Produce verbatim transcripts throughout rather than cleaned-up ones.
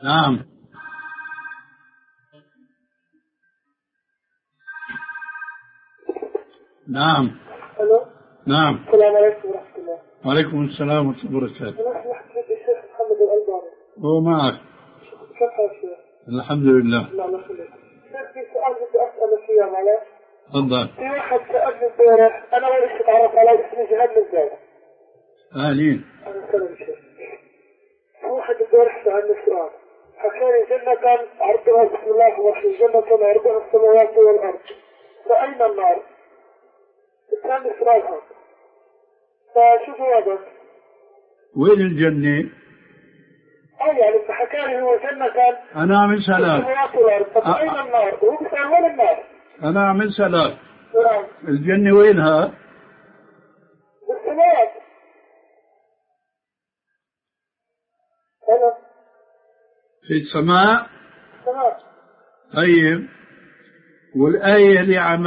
نعم. نعم. الو. نعم. السلام عليكم ورحمة الله. وعليكم السلام ورحمة الله وبركاته. أنا سمحت الشيخ محمد الألباني. هو معك. كيف حالك شيخ؟ الحمد لله. الله يخليك. شيخ في سؤال بدي أسأله فيه معلش. تفضل. في واحد سألني امبارح، أنا أول شيء تعرف علي اسمي جهاد الزايد. أهلين. أنا سلام شيخ. في واحد امبارح سألني سؤال. حكاني جنة عرضها بسم الله الرحمن جنة عرضها السماوات والأرض. فأين النار؟ كان السؤال هذا. فشو جوابك؟ وين الجنة؟ اه يعني فحكاني هو جنة كان أنا أعمل سلام. السماوات والأرض. فأين النار؟ وهو بيسأل وين النار؟ أنا أعمل سلام. نعم. الجنة وينها؟ بالسماوات. أنا في السماء. السماء. طيب، والآية اللي عم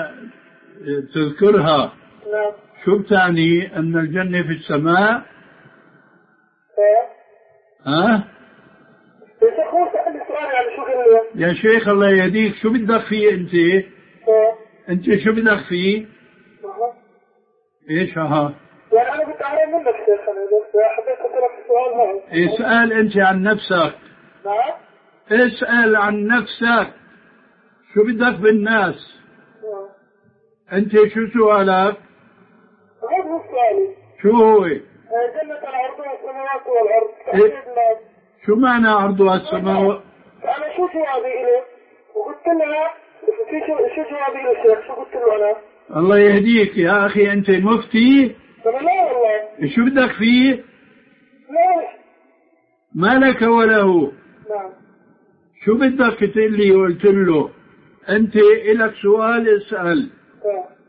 تذكرها نعم. شو بتعني؟ أن الجنة في السماء؟ ايه. ها؟ يا شيخ هو سألني سؤال يعني شو قال لي؟ يا شيخ الله يهديك، شو بدك فيه أنت؟ ايه. أنت شو بدك فيه؟ اها. إيش ها؟ يعني أنا بدي أعرف منك شيخ، أنا بس حبيت أسألك السؤال هذا. اسأل أنت عن نفسك. نعم. اسأل عن نفسك، شو بدك بالناس؟ نعم. أنت شو سؤالك؟ هذا هو سؤالي. شو هو؟ جنة عرضها السماوات والأرض. إيه؟ شو معنى عرضها السماوات؟ أنا شو جوابي إليه؟ وقلت له شو شو جوابي إليه شيخ؟ شو قلت له أنا؟ الله يهديك يا أخي، أنت مفتي؟ أنا لا والله. شو بدك فيه؟ لا. ما لك وله. نعم. شو بدك تقول لي؟ قلت له أنت إلك سؤال اسأل. آه.